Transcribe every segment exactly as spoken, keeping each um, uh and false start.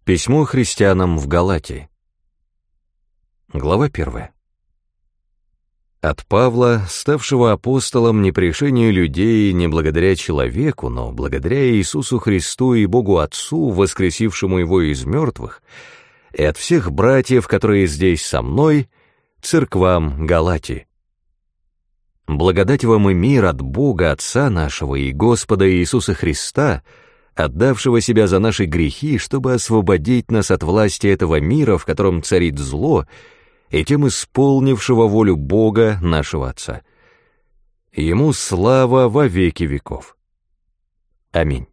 Письмо христианам в Галатии. Глава первая. От Павла, ставшего апостолом не по решению людей, не благодаря человеку, но благодаря Иисусу Христу и Богу Отцу, воскресившему его из мертвых, и от всех братьев, которые здесь со мной, церквам Галатии. Благодать вам и мир от Бога Отца нашего и Господа Иисуса Христа, отдавшего себя за наши грехи, чтобы освободить нас от власти этого мира, в котором царит зло, и тем исполнившего волю Бога нашего Отца. Ему слава во веки веков. Аминь.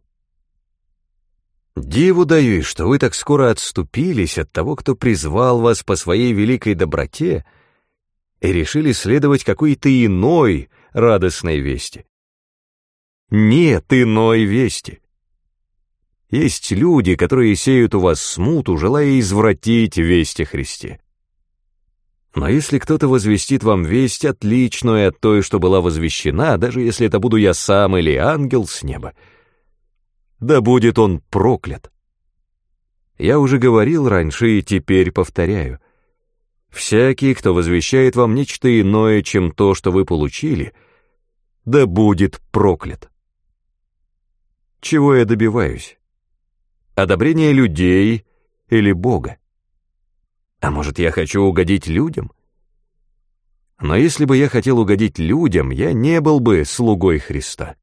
Диву даюсь, что вы так скоро отступились от того, кто призвал вас по своей великой доброте, и решили следовать какой-то иной радостной вести. Нет иной вести. Есть люди, которые сеют у вас смуту, желая извратить весть о Христе. Но если кто-то возвестит вам весть, отличную от той, что была возвещена, даже если это буду я сам или ангел с неба, да будет он проклят. Я уже говорил раньше и теперь повторяю. Всякий, кто возвещает вам нечто иное, чем то, что вы получили, да будет проклят. Чего я добиваюсь? Одобрение людей или Бога? А может, я хочу угодить людям? Но если бы я хотел угодить людям, я не был бы слугой Христа.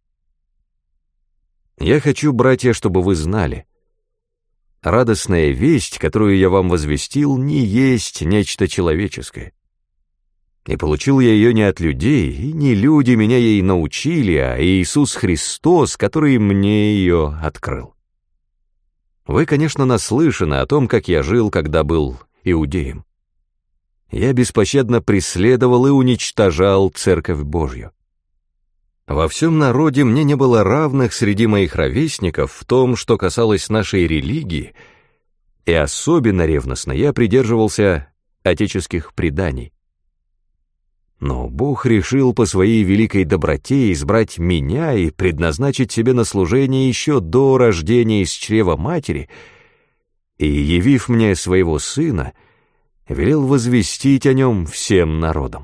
Я хочу, братья, чтобы вы знали, радостная весть, которую я вам возвестил, не есть нечто человеческое. И получил я ее не от людей, и не люди меня ей научили, а Иисус Христос, который мне ее открыл. Вы, конечно, наслышаны о том, как я жил, когда был иудеем. Я беспощадно преследовал и уничтожал Церковь Божью. Во всем народе мне не было равных среди моих ровесников в том, что касалось нашей религии, и особенно ревностно я придерживался отеческих преданий. Но Бог решил по своей великой доброте избрать меня и предназначить себе на служение еще до рождения из чрева матери, и, явив мне своего сына, велел возвестить о нем всем народам.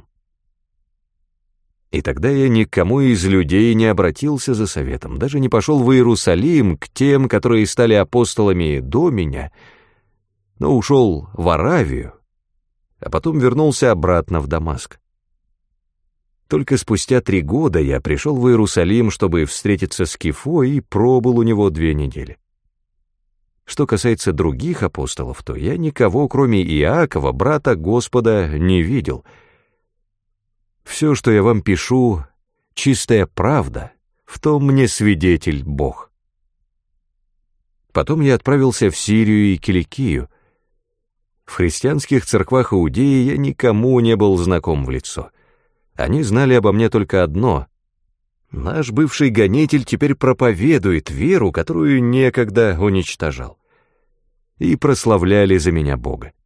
И тогда я никому из людей не обратился за советом, даже не пошел в Иерусалим к тем, которые стали апостолами до меня, но ушел в Аравию, а потом вернулся обратно в Дамаск. Только спустя три года я пришел в Иерусалим, чтобы встретиться с Кифо, и пробыл у него две недели. Что касается других апостолов, то я никого, кроме Иакова, брата Господа, не видел. Все, что я вам пишу, чистая правда, в том мне свидетель Бог. Потом я отправился в Сирию и Киликию. В христианских церквах Иудеи я никому не был знаком в лицо. Они знали обо мне только одно: наш бывший гонитель теперь проповедует веру, которую некогда уничтожал. И прославляли за меня Бога.